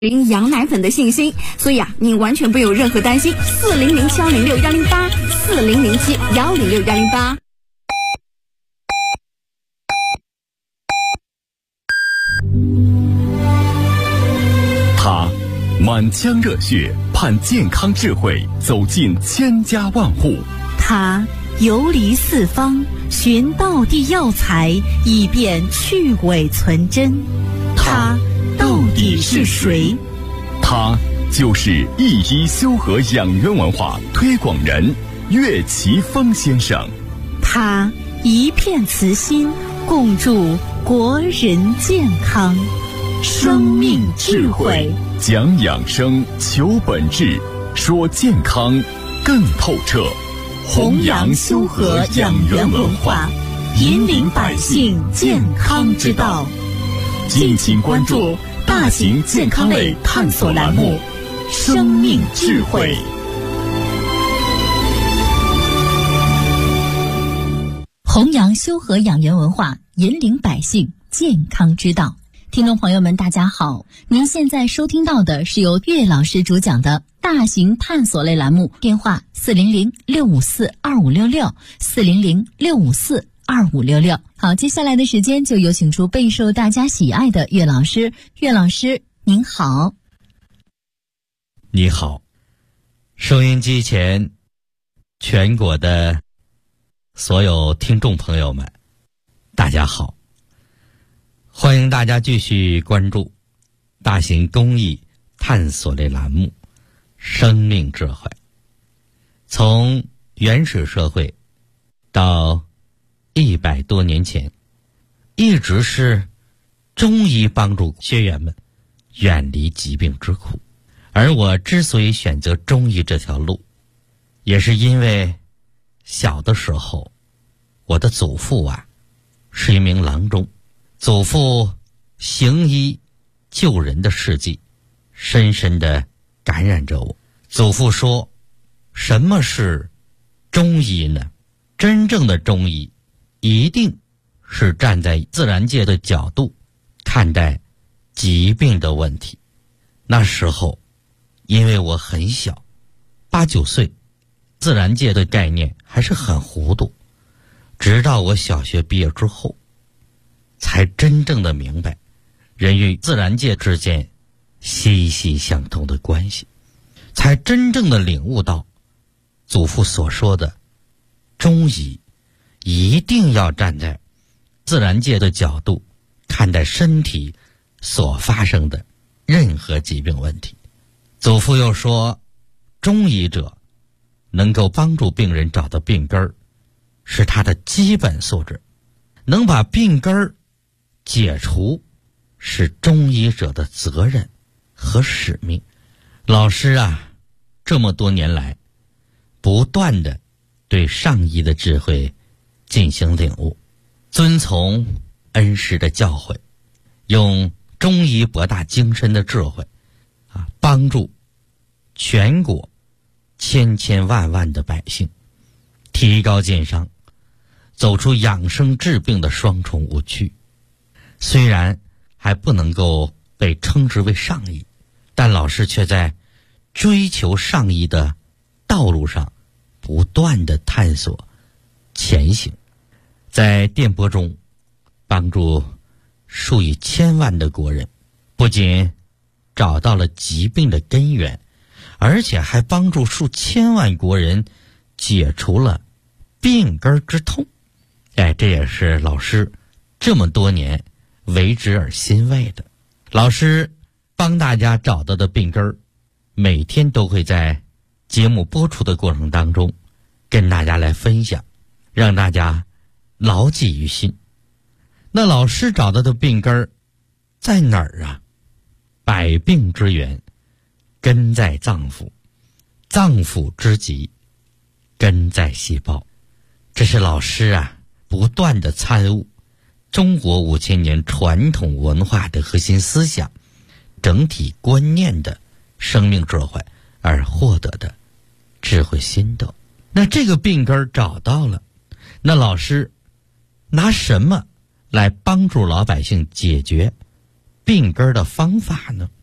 羊奶粉的信心，所以您完全不用任何担心。4007108，4007108。 他满腔热血盼健康智慧走进千家万户， 他游离四方寻道地药材，以便去伪存真。他到底是谁？ 他就是一一修和养元文化推广人岳奇峰先生。 他一片慈心，共筑国人健康。生命智慧， 讲养生，求本质，说健康更透彻。 弘扬修和养元文化，引领百姓健康之道。 敬请关注大型健康类探索栏目《生命智慧》。 弘扬修和养元文化，引领百姓健康之道。听众朋友们，大家好，您现在收听到的是由岳老师主讲的大型探索类栏目，电话400-654-2566，400-654-2566。好，接下来的时间就有请出备受大家喜爱的岳老师。岳老师您好。 你好，收音机前全国的所有听众朋友们，大家好，欢迎大家继续关注大型公益探索类栏目《生命智慧》。从原始社会到100多年前，一直是中医帮助学员们远离疾病之苦。而我之所以选择中医这条路，也是因为小的时候我的祖父是一名郎中，祖父行医救人的事迹深深地感染着我。祖父说，什么是中医呢？真正的中医一定是站在自然界的角度看待疾病的问题。那时候因为我很小，8、9岁，自然界的概念还是很糊涂，直到我小学毕业之后才真正的明白人与自然界之间息息相通的关系，才真正的领悟到祖父所说的中医一定要站在自然界的角度看待身体所发生的任何疾病问题。祖父又说，中医者能够帮助病人找到病根儿，是他的基本素质，能把病根儿解除是中医者的责任和使命。老师这么多年来不断地对上医的智慧进行领悟，遵从恩师的教诲，用中医博大精深的智慧帮助全国千千万万的百姓提高健康，走出养生治病的双重误区。虽然还不能够被称之为上医，但老师却在追求上医的道路上不断地探索前行，在电波中帮助数以千万的国人，不仅找到了疾病的根源，而且还帮助数千万国人解除了病根之痛。这也是老师这么多年为之而欣慰的。老师帮大家找到的病根，每天都会在节目播出的过程当中跟大家来分享，让大家牢记于心。那老师找到的病根在哪儿百病之源根在脏腑，脏腑之疾根在细胞。这是老师不断的参悟中国5000年传统文化的核心思想、整体观念的生命智慧而获得的智慧心得。那这个病根找到了，那老师拿什么来帮助老百姓解决病根的方法呢？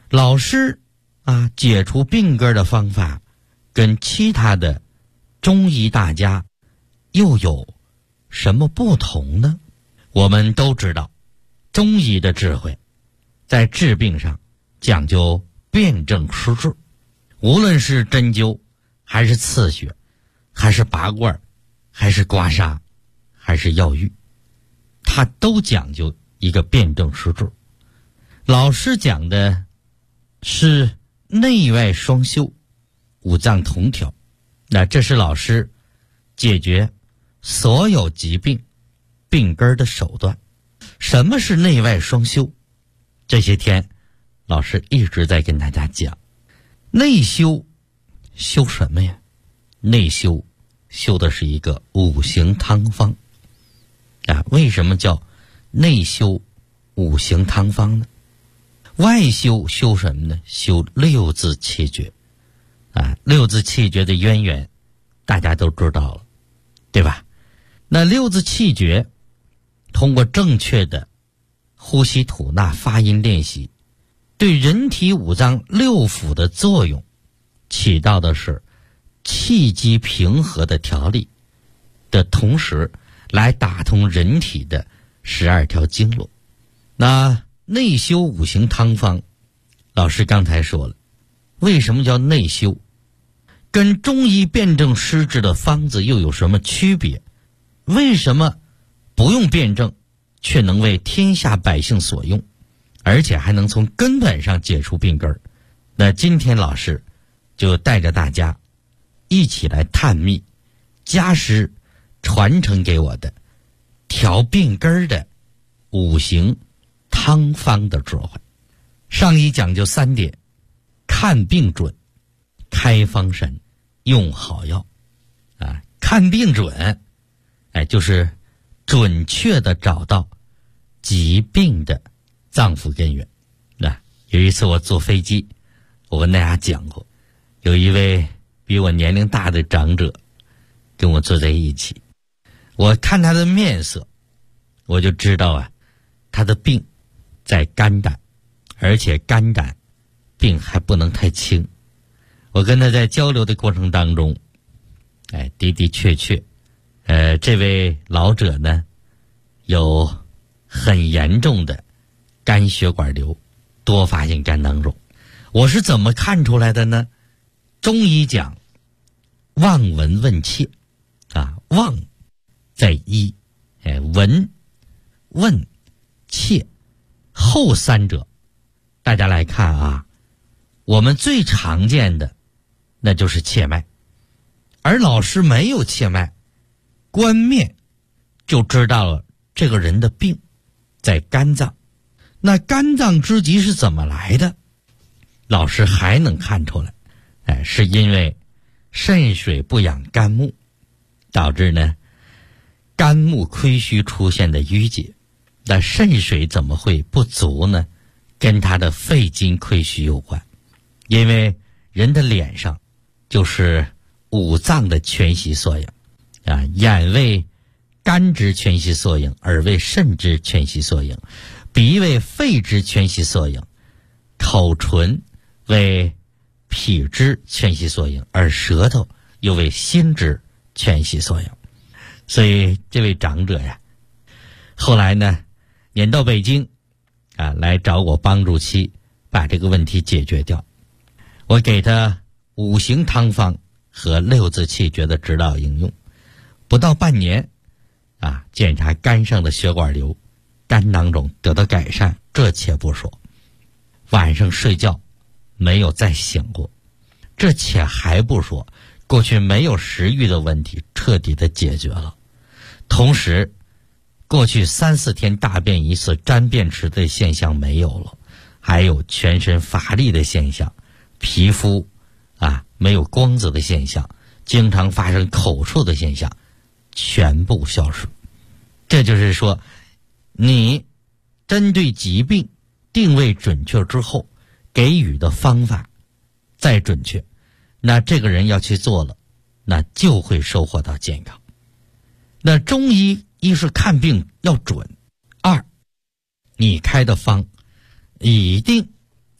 老师解除病根的方法跟其他的中医大家又有什么不同呢？我们都知道，中医的智慧在治病上讲究辨证施治，无论是针灸还是刺血还是拔罐还是刮痧还是药浴，它都讲究一个辨证施治。老师讲的是内外双修，五脏同调，那这是老师解决所有疾病病根的手段。什么是内外双修？这些天老师一直在跟大家讲，内修修什么呀？内修修的是一个五行汤方为什么叫内修五行汤方呢？外修修什么呢？修六字气诀六字气诀的渊源大家都知道了，对吧？那六字气诀通过正确的呼吸吐纳发音练习，对人体五脏六腑的作用起到的是气机平和的调理的同时，来打通人体的12条经络。那内修五行汤方，老师刚才说了，为什么叫内修？跟中医辨证施治的方子又有什么区别？为什么不用辩证却能为天下百姓所用，而且还能从根本上解除病根？那今天老师就带着大家一起来探秘家师传承给我的调病根的五行汤方的智慧。上医讲究3点：看病准，开方神，用好药看病准就是准确的找到疾病的脏腑根源。有一次我坐飞机，我跟大家讲过，有一位比我年龄大的长者跟我坐在一起，我看他的面色，我就知道他的病在肝胆，而且肝胆病还不能太轻。我跟他在交流的过程当中的的确确这位老者呢有很严重的肝血管瘤，多发性肝囊肿。我是怎么看出来的呢？中医讲望闻问切望在一闻问切，后三者大家来看我们最常见的那就是切脉，而老师没有切脉，观面就知道了这个人的病在肝脏。那肝脏之疾是怎么来的？老师还能看出来是因为肾水不养肝木，导致呢肝木亏虚出现的淤结。那肾水怎么会不足呢？跟他的肺经亏虚有关。因为人的脸上就是五脏的全息缩影眼为肝之全息缩影，耳为肾之全息缩影，鼻为肺之全息缩影，口唇为脾之全息缩影，而舌头又为心之全息缩影。所以这位长者后来呢撵到北京来找我帮助其把这个问题解决掉。我给他五行汤方和六字气诀的指导应用，不到半年检查肝上的血管瘤、肝囊肿得到改善，这且不说，晚上睡觉没有再醒过，这且还不说，过去没有食欲的问题彻底的解决了。同时过去3、4天大便一次、沾便池的现象没有了，还有全身乏力的现象，皮肤没有光泽的现象，经常发生口臭的现象，全部消失。这就是说，你针对疾病定位准确之后，给予的方法再准确，那这个人要去做了，那就会收获到健康。那中医一是看病要准，二你开的方一定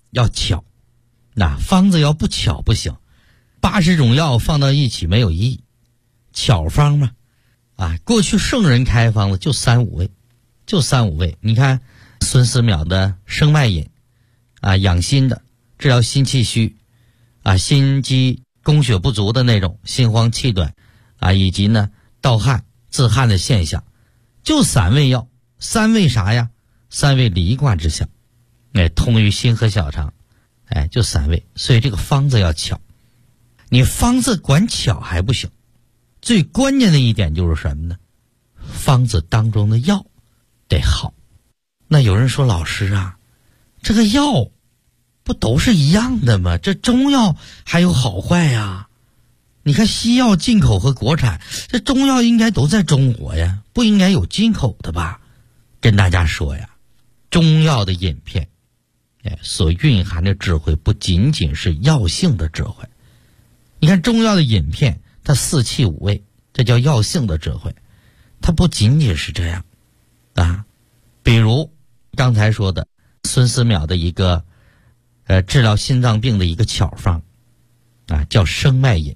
要巧，那方子要不巧不行，80种药放到一起没有意义，巧方嘛，过去圣人开方子就3-5味，你看孙思邈的生脉饮，养心的，治疗心气虚，心肌供血不足的那种心慌气短，以及呢盗汗自汗的现象，就3味药，3味啥呀？3味离卦之象，通于心和小肠，就3味，所以这个方子要巧。你方子管巧还不行，最关键的一点就是什么呢？方子当中的药得好。那有人说，老师啊，这个药不都是一样的吗？这中药还有好坏呀？你看西药进口和国产，这中药应该都在中国呀，不应该有进口的吧？跟大家说呀，中药的饮片所蕴含的智慧不仅仅是药性的智慧。你看中药的饮片，它4气5味，这叫药性的智慧，它不仅仅是这样比如刚才说的孙思邈的一个治疗心脏病的一个巧方叫生脉饮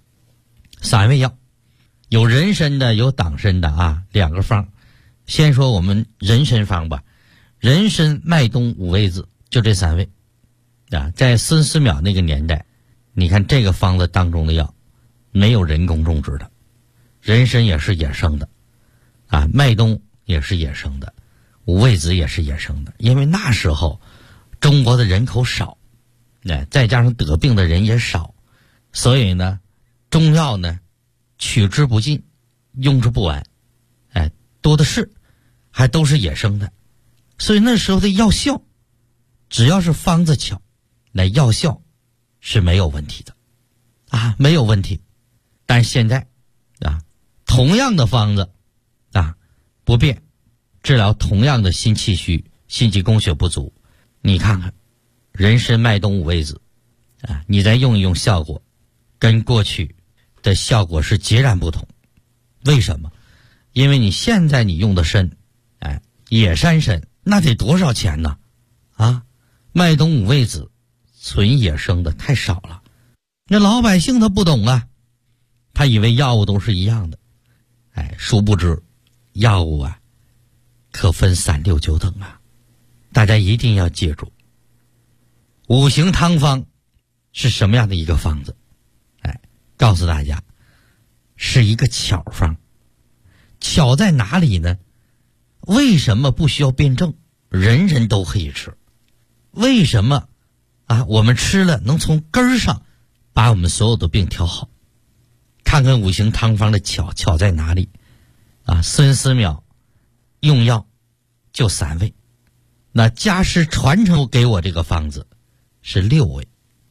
，3味药，有人参的有党参的2个方。先说我们人参方吧，人参麦冬5味子，就这3味在孙思邈那个年代，你看这个方子当中的药没有人工种植的，人参也是野生的麦冬也是野生的，5味子也是野生的。因为那时候中国的人口少，再加上得病的人也少，所以呢中药呢取之不尽，用之不完，多的是，还都是野生的。所以那时候的药效，只要是方子巧，那药效是没有问题的没有问题。但现在同样的方子不变治疗同样的心气虚、心肌供血不足，你看看人参麦冬5味子你再用一用，效果跟过去的效果是截然不同。为什么？因为你现在你用的参野山参那得多少钱呢麦冬5味子纯野生的太少了，那老百姓他不懂他以为药物都是一样的，殊不知药物可分3、6、9等大家一定要记住，五行汤方是什么样的一个方子？告诉大家，是一个巧方。巧在哪里呢？为什么不需要辩证，人人都可以吃？为什么我们吃了能从根儿上把我们所有的病调好？看看五行汤方的巧在哪里孙思邈用药就3味，那家师传承给我这个方子是6味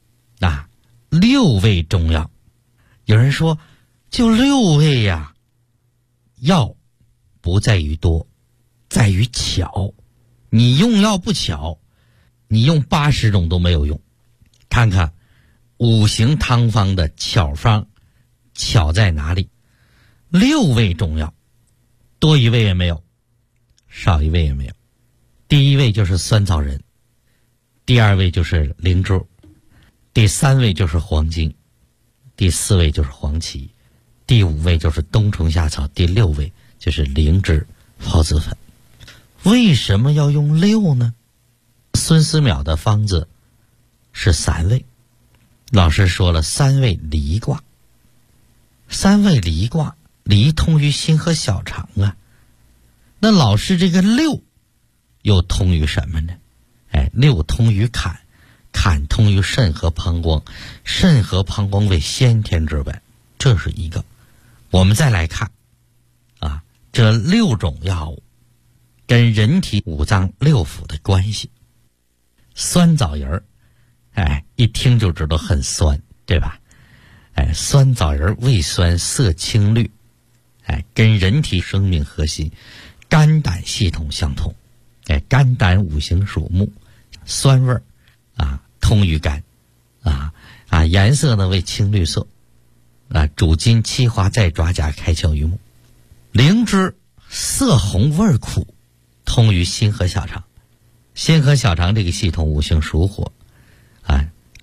6味中药。有人说就6味药不在于多，在于巧。你用药不巧，你用80种都没有用。看看五行汤方的巧方，巧在哪里？6味中药，多一味也没有，少一味也没有。第一位就是酸枣仁，第2位就是灵芝，第3位就是黄精，第4位就是黄芪，第5位就是冬虫夏草，第6位就是灵芝、孢子粉。为什么要用6呢？孙思邈的方子是3味，老师说了3味离卦，3味离卦，离通于心和小肠那老师这个6又通于什么呢？6通于坎，坎通于肾和膀胱，肾和膀胱为先天之本，这是一个。我们再来看这6种药物跟人体5脏6腑的关系。酸枣仁一听就知道很酸，对吧？酸枣仁味酸色青绿，跟人体生命核心肝胆系统相通。肝胆五行属木，酸味通于肝颜色呢为青绿色主筋气化在爪甲开窍于目。灵芝色红味苦，通于心和小肠。心和小肠这个系统五行属火，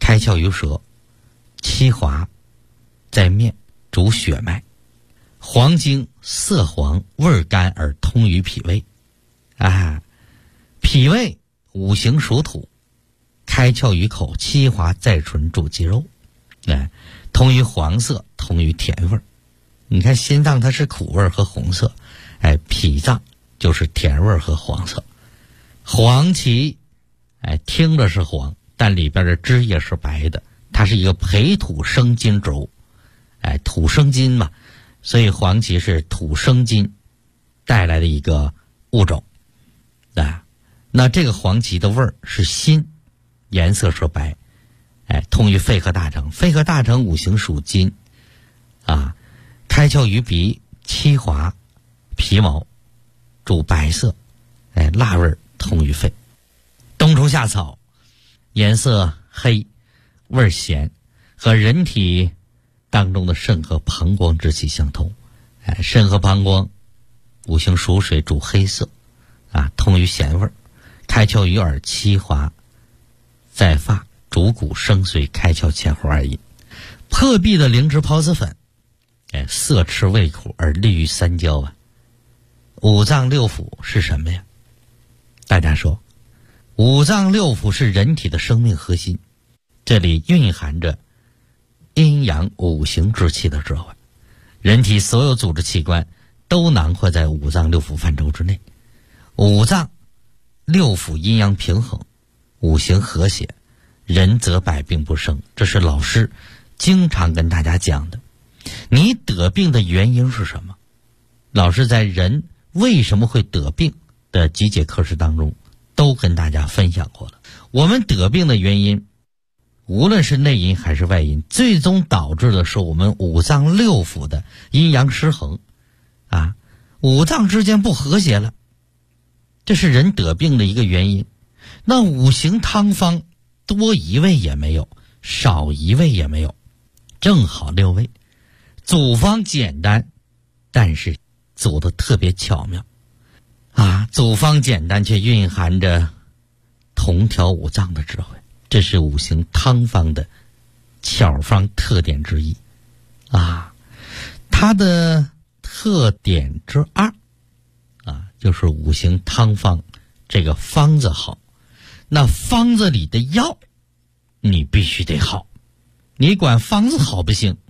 开窍于舌，七华在面，主血脉。黄精色黄，味甘而通于脾胃。脾胃五行属土，开窍于口，七华在唇，主肌肉。通于黄色，通于甜味。你看心脏它是苦味和红色，脾脏就是甜味和黄色。黄芪听着是黄，但里边的汁液是白的，它是一个培土生金植物。土生金嘛，所以黄芪是土生金带来的一个物种。那这个黄芪的味儿是辛，颜色是白，通于肺和大肠。肺和大肠五行属金，开窍于鼻，七华皮毛，主白色，辣味通于肺。冬虫夏草颜色黑，味咸，和人体当中的肾和膀胱之气相通。肾和膀胱五行属水，主黑色，通于咸味。开窍于耳，七华在发，主骨生髓，开窍前后而饮。破壁的灵芝孢子粉，色赤味苦而利于三焦。五脏六腑是什么呀？大家说，五脏六腑是人体的生命核心，这里蕴含着阴阳五行之气的智慧。人体所有组织器官都囊括在五脏六腑范畴之内。五脏六腑阴阳平衡，五行和谐，人则百病不生。这是老师经常跟大家讲的。你得病的原因是什么？老师在人为什么会得病的几节课时当中都跟大家分享过了。我们得病的原因，无论是内因还是外因，最终导致的是我们五脏六腑的阴阳失衡，五脏之间不和谐了，这是人得病的一个原因。那五行汤方多一味也没有，少一味也没有，正好6味。组方简单，但是组得特别巧妙组方简单却蕴含着同调五脏的智慧，这是五行汤方的巧方特点之一它的特点之二就是五行汤方这个方子好。那方子里的药你必须得好，你管方子好不行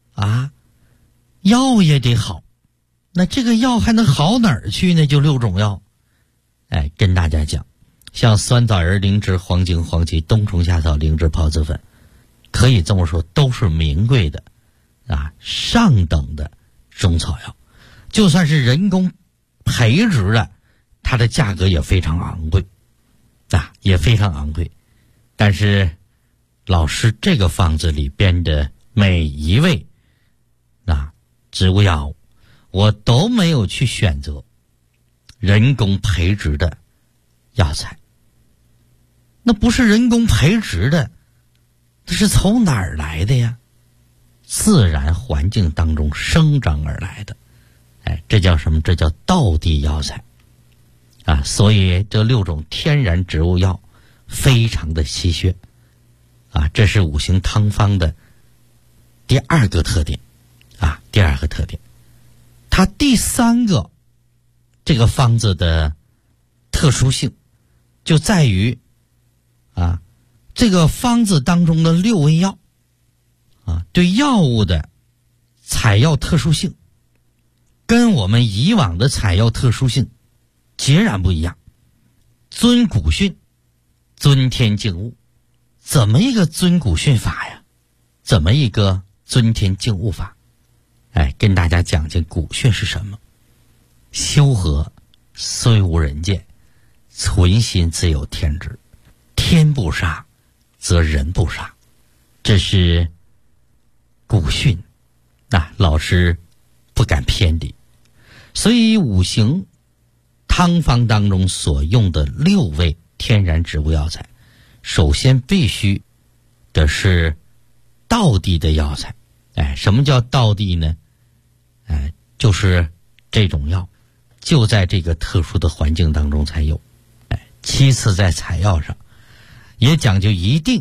药也得好。那这个药还能好哪儿去呢？就6种药。跟大家讲，像酸枣仁灵芝、黄精、黄芪、冬虫夏草、灵芝孢子粉，可以这么说，都是名贵的上等的中草药。就算是人工培植的，它的价格也非常昂贵也非常昂贵。但是老师这个方子里边的每一味植物药物，我都没有去选择人工培植的药材。那不是人工培植的，这是从哪儿来的呀？自然环境当中生长而来的。这叫什么？这叫道地药材所以这6种天然植物药非常的稀缺这是五行汤方的第2个特点第2个特点。它第3个这个方子的特殊性就在于这个方子当中的6味药对药物的采药特殊性跟我们以往的采药特殊性截然不一样。遵古训，遵天敬物。怎么一个遵古训法呀？怎么一个遵天敬物法？跟大家讲讲古训是什么。修和虽无人见，存心自有天知。天不杀，则人不杀。这是古训老师不敢偏离。所以五行汤方当中所用的6味天然植物药材，首先必须的是道地的药材。什么叫道地呢？就是这种药就在这个特殊的环境当中才有。其次在采药上也讲究一定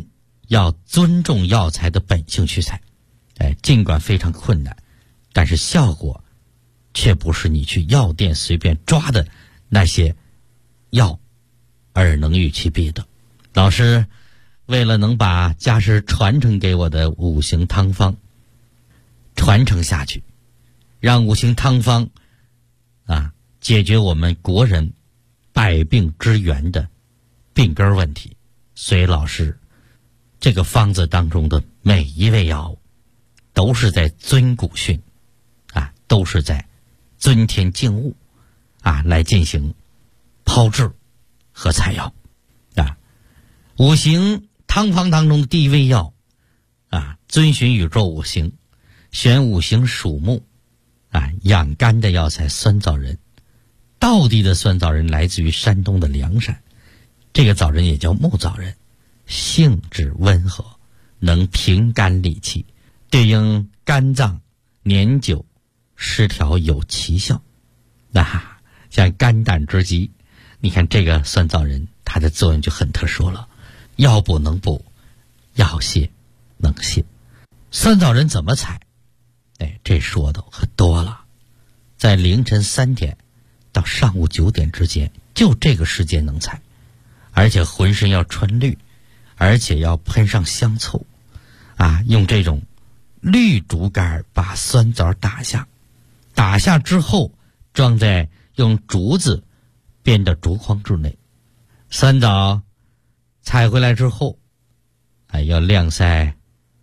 要尊重药材的本性去采。尽管非常困难，但是效果却不是你去药店随便抓的那些药而能与其比的。老师为了能把家师传承给我的五行汤方传承下去，让五行汤方解决我们国人百病之源的病根问题，所以老师这个方子当中的每一味药物都是在遵古训都是在遵天敬物来进行炮制和采药五行汤方当中的第一味药遵循宇宙五行，选五行属木养肝的药材酸枣仁。道地的酸枣仁来自于山东的凉山，这个枣仁也叫木枣仁，性质温和，能平肝理气，对应肝脏年久失调有奇效。像肝胆之疾，你看这个酸枣仁它的作用就很特殊了，药补能补，药泻能泻。酸枣仁怎么采？这说的可多了。在凌晨3点到上午9点之间，就这个时间能采，而且浑身要穿绿，而且要喷上香醋用这种绿竹竿把酸枣打下之后，装在用竹子编的竹筐之内。酸枣采回来之后要晾晒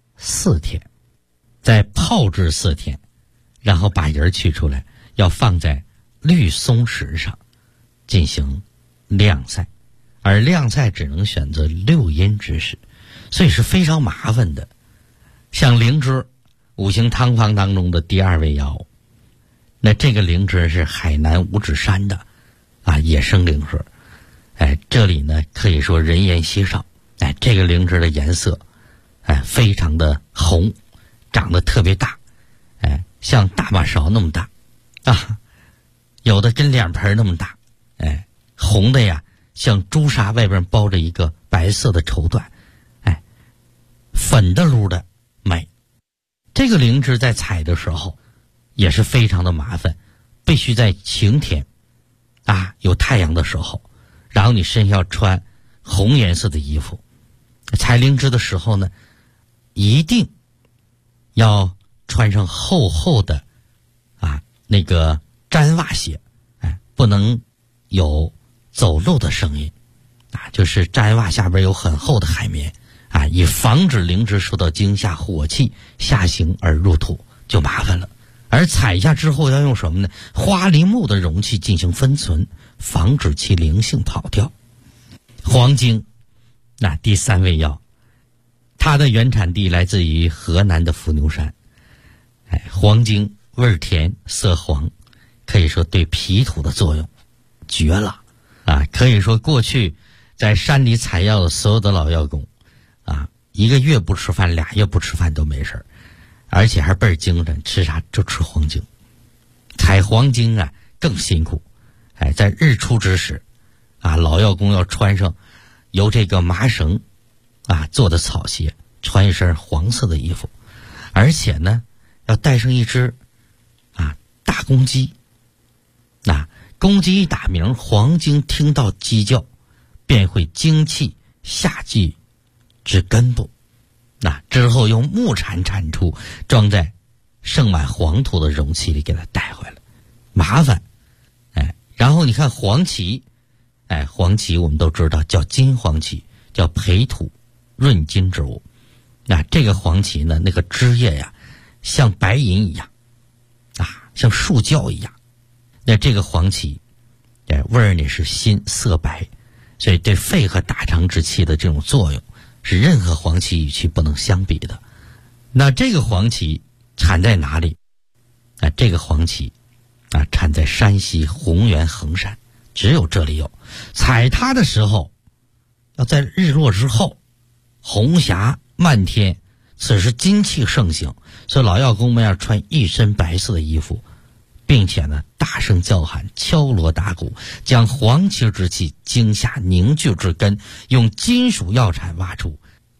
4天，再泡制4天，然后把仁取出来，要放在绿松石上进行晾晒，而晾晒只能选择6阴之时，所以是非常麻烦的。像灵芝，五行汤方当中的第2味药物，那这个灵芝是海南五指山的野生灵芝。这里呢可以说人烟稀少。这个灵芝的颜色非常的红，长得特别大，像大马勺那么大有的跟脸盆那么大，红的呀像朱砂外边包着一个白色的绸缎，粉的噜的美。这个灵芝在采的时候也是非常的麻烦，必须在晴天有太阳的时候，然后你身上要穿红颜色的衣服。采灵芝的时候呢，一定要穿上厚厚的那个毡袜鞋，不能有走漏的声音就是毡袜下边有很厚的海绵以防止灵芝受到惊吓火气下行而入土，就麻烦了。而采下之后要用什么呢？花梨木的容器进行分存，防止其灵性跑掉。黄精，第3味药，它的原产地来自于河南的伏牛山。黄精味儿甜色黄，可以说对脾土的作用绝了可以说过去在山里采药的所有的老药工1个月不吃饭2月不吃饭都没事，而且还倍儿精神，吃啥就吃黄精。采黄精更辛苦，在日出之时老药工要穿上由这个麻绳做的草鞋，穿一身黄色的衣服，而且呢要带上一只大公鸡。公鸡一打鸣，黄精听到鸡叫便会精气下聚至根部，之后用木铲铲出，装在盛满黄土的容器里给它带回来，麻烦。然后你看黄芪，黄芪我们都知道叫金黄芪，叫培土润筋之物。这个黄芪呢，那个枝叶呀像白银一样像树胶一样。那这个黄芪味儿呢是新色白，所以对肺和大肠之气的这种作用是任何黄芪与其不能相比的。那这个黄芪产在哪里？这个黄芪产在山西红原衡山，只有这里有。采它的时候要在日落之后，红霞漫天，此时金气盛行，所以老药工们要穿一身白色的衣服，并且呢大声叫喊，敲锣打鼓，将黄芪之气惊吓凝聚至根，用金属药铲挖出，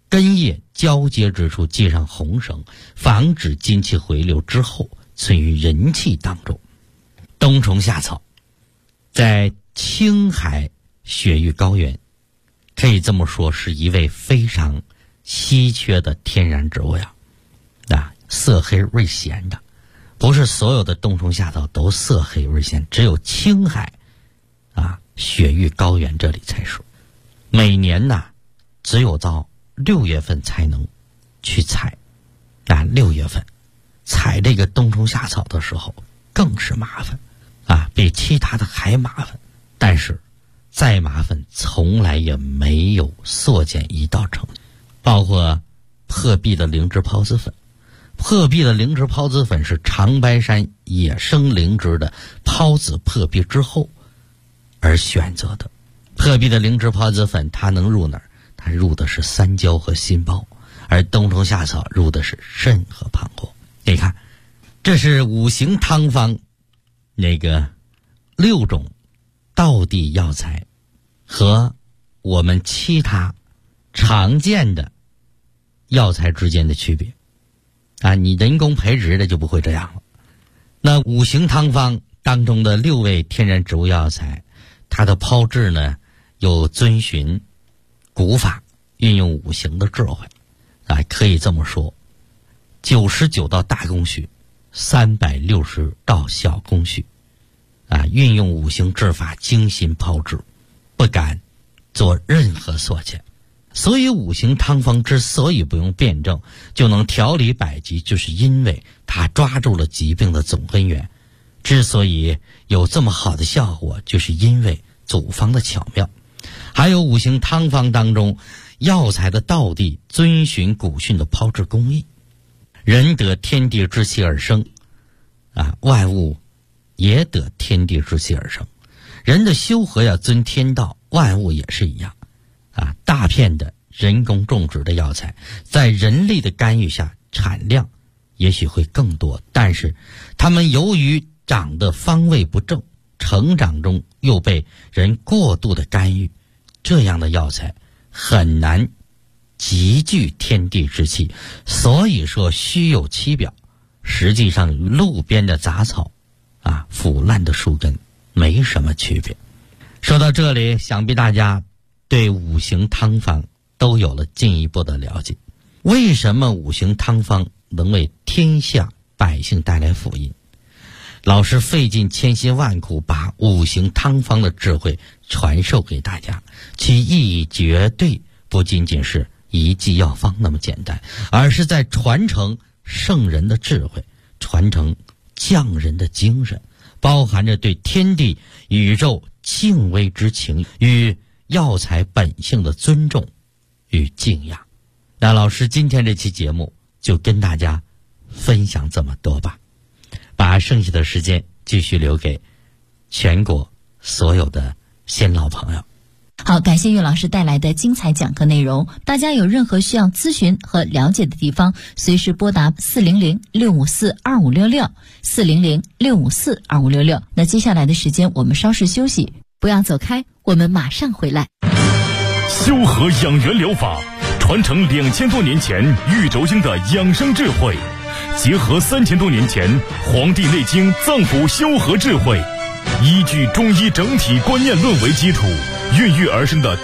根叶交接之处系上红绳，防止精气回流之后存于人气当中。冬虫夏草在青海雪域高原可以这么说是一味非常稀缺的天然植物呀，色黑味咸的，不是所有的冬虫夏草都色黑味咸，只有青海雪域高原这里才是。每年只有到6月份才能去采，6月份采这个冬虫夏草的时候更是麻烦比其他的还麻烦，但是再麻烦从来也没有缩减一道成绩。包括破壁的灵芝孢子粉，破壁的灵芝孢子粉是长白山野生灵芝的孢子破壁之后而选择的。破壁的灵芝孢子粉它能入哪儿？它入的是三焦和心包，而冬虫夏草入的是肾和膀胱。你看，这是五行汤方那个6种道地药材和我们其他常见的药材之间的区别你人工培植的就不会这样了。那五行汤方当中的6味天然植物药材，它的炮制呢又遵循古法，运用五行的智慧可以这么说，99道大工序，360道小工序运用五行制法精心炮制，不敢做任何缩减。所以五行汤方之所以不用辩证就能调理百疾，就是因为它抓住了疾病的总根源。之所以有这么好的效果，就是因为组方的巧妙。还有五行汤方当中药材的道地遵循古训的炮制工艺。人得天地之气而生万物也得天地之气而生。人的修和要遵天道，万物也是一样大片的人工种植的药材在人力的干预下产量也许会更多，但是它们由于长得方位不正，成长中又被人过度的干预，这样的药材很难集聚天地之气。所以说虚有其表，实际上路边的杂草腐烂的树根没什么区别。说到这里，想必大家对五行汤方都有了进一步的了解。为什么五行汤方能为天下百姓带来福音？老师费尽千辛万苦把五行汤方的智慧传授给大家，其意义绝对不仅仅是一剂药方那么简单，而是在传承圣人的智慧，传承匠人的精神，包含着对天地宇宙敬畏之情与药材本性的尊重与敬仰。那老师今天这期节目就跟大家分享这么多吧，把剩下的时间继续留给全国所有的新老朋友。 好，感谢岳老师带来的精彩讲课内容。大家有任何需要咨询和了解的地方，随时拨打400-654-2566 400-654-2566。那接下来的时间我们稍事休息，不要走开，我们马上回来。 修和养元疗法传承2000多年前玉轴经的养生智慧，结合3000多年前《黄帝内经》脏腑修和智慧，依据中医整体观念论为基础，孕育而生的